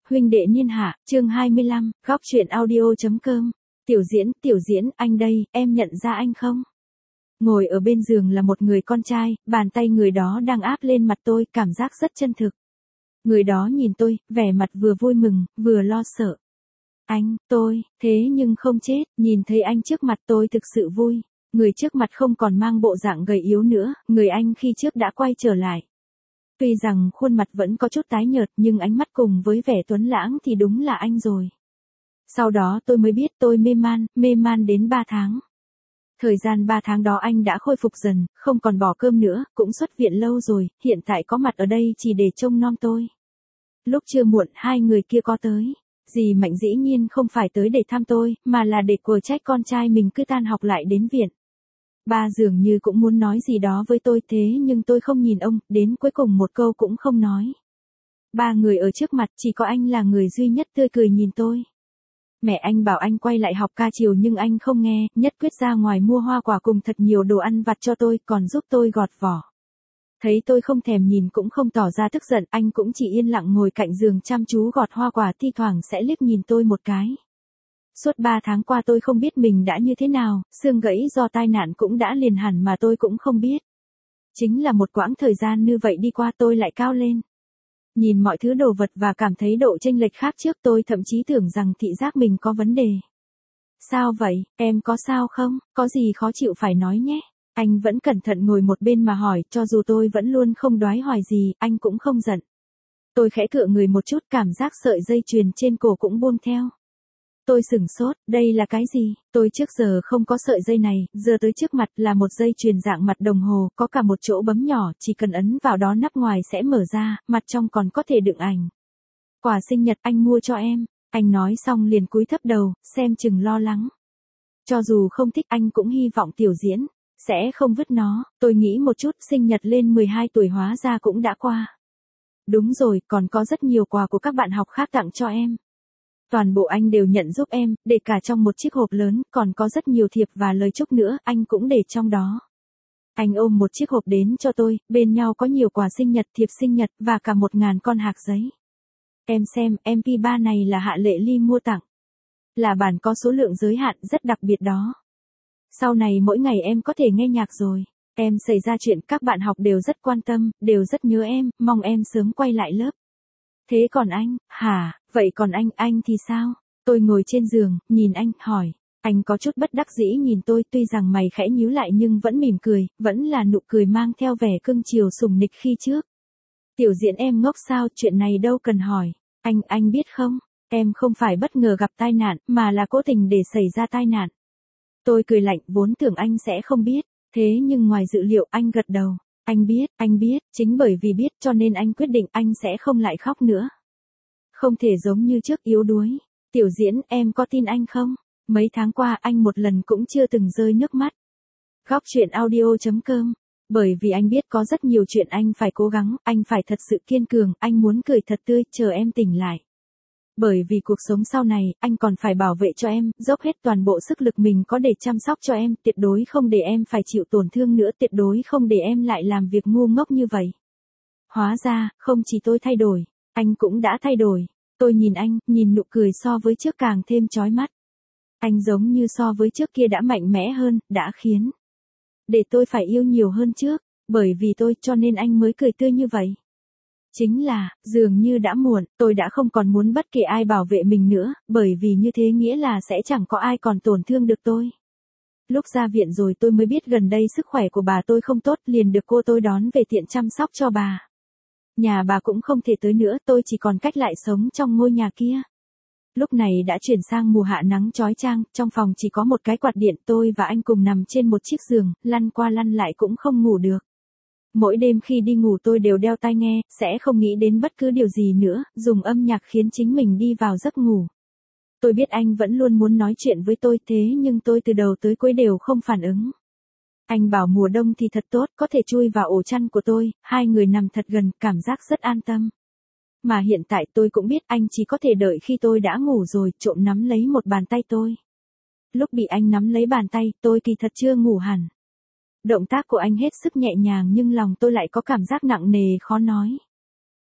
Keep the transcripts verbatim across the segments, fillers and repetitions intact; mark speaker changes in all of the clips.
Speaker 1: huynh đệ niên hạ, chương hai mươi lăm, góc chuyện audio.com. Tiểu Diễn, Tiểu Diễn, anh đây, em nhận ra anh không? Ngồi ở bên giường là một người con trai, bàn tay người đó đang áp lên mặt tôi, cảm giác rất chân thực. Người đó nhìn tôi, vẻ mặt vừa vui mừng, vừa lo sợ. Anh, tôi, thế nhưng không chết, nhìn thấy anh trước mặt tôi thực sự vui. Người trước mặt không còn mang bộ dạng gầy yếu nữa, người anh khi trước đã quay trở lại. Tuy rằng khuôn mặt vẫn có chút tái nhợt nhưng ánh mắt cùng với vẻ tuấn lãng thì đúng là anh rồi. Sau đó tôi mới biết tôi mê man, mê man đến ba tháng. Thời gian ba tháng đó anh đã khôi phục dần, không còn bỏ cơm nữa, cũng xuất viện lâu rồi, hiện tại có mặt ở đây chỉ để trông nom tôi. Lúc trưa muộn hai người kia có tới. Dì Mạnh dĩ nhiên không phải tới để thăm tôi, mà là để quở trách con trai mình cứ tan học lại đến viện. Ba dường như cũng muốn nói gì đó với tôi thế nhưng tôi không nhìn ông, đến cuối cùng một câu cũng không nói. Ba người ở trước mặt chỉ có anh là người duy nhất tươi cười nhìn tôi. Mẹ anh bảo anh quay lại học ca chiều nhưng anh không nghe, nhất quyết ra ngoài mua hoa quả cùng thật nhiều đồ ăn vặt cho tôi, còn giúp tôi gọt vỏ. Thấy tôi không thèm nhìn cũng không tỏ ra tức giận, anh cũng chỉ yên lặng ngồi cạnh giường chăm chú gọt hoa quả, thi thoảng sẽ liếc nhìn tôi một cái. Suốt ba tháng qua tôi không biết mình đã như thế nào, xương gãy do tai nạn cũng đã liền hẳn mà tôi cũng không biết. Chính là một quãng thời gian như vậy đi qua tôi lại cao lên. Nhìn mọi thứ đồ vật và cảm thấy độ chênh lệch khác trước, tôi thậm chí tưởng rằng thị giác mình có vấn đề. Sao vậy, em có sao không, có gì khó chịu phải nói nhé. Anh vẫn cẩn thận ngồi một bên mà hỏi, cho dù tôi vẫn luôn không đoái hoài gì, anh cũng không giận. Tôi khẽ cựa người một chút, cảm giác sợi dây chuyền trên cổ cũng buông theo. Tôi sửng sốt, đây là cái gì? Tôi trước giờ không có sợi dây này, giờ tới trước mặt là một dây chuyền dạng mặt đồng hồ, có cả một chỗ bấm nhỏ, chỉ cần ấn vào đó nắp ngoài sẽ mở ra, mặt trong còn có thể đựng ảnh. Quà sinh nhật anh mua cho em, anh nói xong liền cúi thấp đầu, xem chừng lo lắng. Cho dù không thích anh cũng hy vọng Tiểu Diễn sẽ không vứt nó. Tôi nghĩ một chút, sinh nhật lên mười hai tuổi hóa ra cũng đã qua. Đúng rồi, còn có rất nhiều quà của các bạn học khác tặng cho em. Toàn bộ anh đều nhận giúp em, để cả trong một chiếc hộp lớn, còn có rất nhiều thiệp và lời chúc nữa, anh cũng để trong đó. Anh ôm một chiếc hộp đến cho tôi, bên nhau có nhiều quà sinh nhật, thiệp sinh nhật, và cả một ngàn con hạc giấy. Em xem, em pê ba này là Hạ Lệ Ly mua tặng. Là bản có số lượng giới hạn, rất đặc biệt đó. Sau này mỗi ngày em có thể nghe nhạc rồi. Em xảy ra chuyện, các bạn học đều rất quan tâm, đều rất nhớ em, mong em sớm quay lại lớp. Thế còn anh, hả, vậy còn anh, anh thì sao? Tôi ngồi trên giường, nhìn anh, hỏi. Anh có chút bất đắc dĩ nhìn tôi, tuy rằng mày khẽ nhíu lại nhưng vẫn mỉm cười, vẫn là nụ cười mang theo vẻ cưng chiều sủng nịch khi trước. Tiểu Diễn em ngốc sao, chuyện này đâu cần hỏi. Anh, anh biết không, em không phải bất ngờ gặp tai nạn, mà là cố tình để xảy ra tai nạn. Tôi cười lạnh, vốn tưởng anh sẽ không biết, thế nhưng ngoài dự liệu anh gật đầu. Anh biết, anh biết, chính bởi vì biết cho nên anh quyết định anh sẽ không lại khóc nữa. Không thể giống như trước yếu đuối. Tiểu Diễn, em có tin anh không? Mấy tháng qua anh một lần cũng chưa từng rơi nước mắt. Góc chuyện audio.com. Bởi vì anh biết có rất nhiều chuyện anh phải cố gắng, anh phải thật sự kiên cường, anh muốn cười thật tươi, chờ em tỉnh lại. Bởi vì cuộc sống sau này, anh còn phải bảo vệ cho em, dốc hết toàn bộ sức lực mình có để chăm sóc cho em, tuyệt đối không để em phải chịu tổn thương nữa, tuyệt đối không để em lại làm việc ngu ngốc như vậy. Hóa ra, không chỉ tôi thay đổi, anh cũng đã thay đổi. Tôi nhìn anh, nhìn nụ cười so với trước càng thêm chói mắt. Anh giống như so với trước kia đã mạnh mẽ hơn, đã khiến để tôi phải yêu nhiều hơn trước, bởi vì tôi cho nên anh mới cười tươi như vậy. Chính là, dường như đã muộn, tôi đã không còn muốn bất kỳ ai bảo vệ mình nữa, bởi vì như thế nghĩa là sẽ chẳng có ai còn tổn thương được tôi. Lúc ra viện rồi tôi mới biết gần đây sức khỏe của bà tôi không tốt, liền được cô tôi đón về tiện chăm sóc cho bà. Nhà bà cũng không thể tới nữa, tôi chỉ còn cách lại sống trong ngôi nhà kia. Lúc này đã chuyển sang mùa hạ nắng chói chang, trong phòng chỉ có một cái quạt điện, tôi và anh cùng nằm trên một chiếc giường, lăn qua lăn lại cũng không ngủ được. Mỗi đêm khi đi ngủ tôi đều đeo tai nghe, sẽ không nghĩ đến bất cứ điều gì nữa, dùng âm nhạc khiến chính mình đi vào giấc ngủ. Tôi biết anh vẫn luôn muốn nói chuyện với tôi thế nhưng tôi từ đầu tới cuối đều không phản ứng. Anh bảo mùa đông thì thật tốt, có thể chui vào ổ chăn của tôi, hai người nằm thật gần, cảm giác rất an tâm. Mà hiện tại tôi cũng biết anh chỉ có thể đợi khi tôi đã ngủ rồi, trộm nắm lấy một bàn tay tôi. Lúc bị anh nắm lấy bàn tay, tôi kỳ thật chưa ngủ hẳn. Động tác của anh hết sức nhẹ nhàng nhưng lòng tôi lại có cảm giác nặng nề khó nói.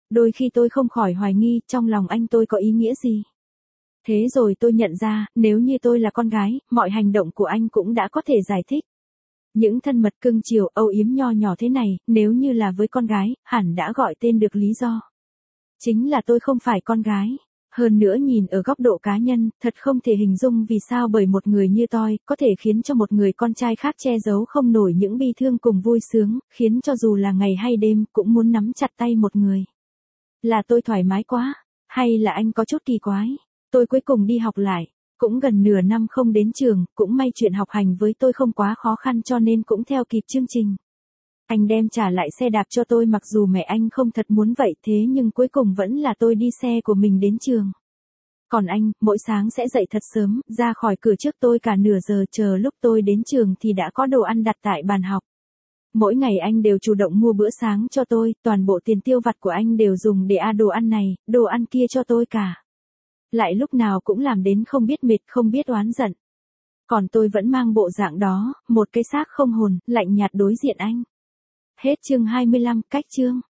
Speaker 1: Đôi khi tôi không khỏi hoài nghi trong lòng anh tôi có ý nghĩa gì. Thế rồi tôi nhận ra, nếu như tôi là con gái, mọi hành động của anh cũng đã có thể giải thích. Những thân mật cưng chiều âu yếm nho nhỏ thế này, nếu như là với con gái, hẳn đã gọi tên được lý do. Chính là tôi không phải con gái. Hơn nữa nhìn ở góc độ cá nhân, thật không thể hình dung vì sao bởi một người như tôi, có thể khiến cho một người con trai khác che giấu không nổi những bi thương cùng vui sướng, khiến cho dù là ngày hay đêm, cũng muốn nắm chặt tay một người. Là tôi thoải mái quá, hay là anh có chút kỳ quái? Tôi cuối cùng đi học lại, cũng gần nửa năm không đến trường, cũng may chuyện học hành với tôi không quá khó khăn cho nên cũng theo kịp chương trình. Anh đem trả lại xe đạp cho tôi mặc dù mẹ anh không thật muốn vậy thế nhưng cuối cùng vẫn là tôi đi xe của mình đến trường. Còn anh, mỗi sáng sẽ dậy thật sớm, ra khỏi cửa trước tôi cả nửa giờ chờ lúc tôi đến trường thì đã có đồ ăn đặt tại bàn học. Mỗi ngày anh đều chủ động mua bữa sáng cho tôi, toàn bộ tiền tiêu vặt của anh đều dùng để ăn đồ ăn này, đồ ăn kia cho tôi cả. Lại lúc nào cũng làm đến không biết mệt không biết oán giận. Còn tôi vẫn mang bộ dạng đó, một cái xác không hồn, lạnh nhạt đối diện anh. Hết chương hai mươi lăm, cách chương.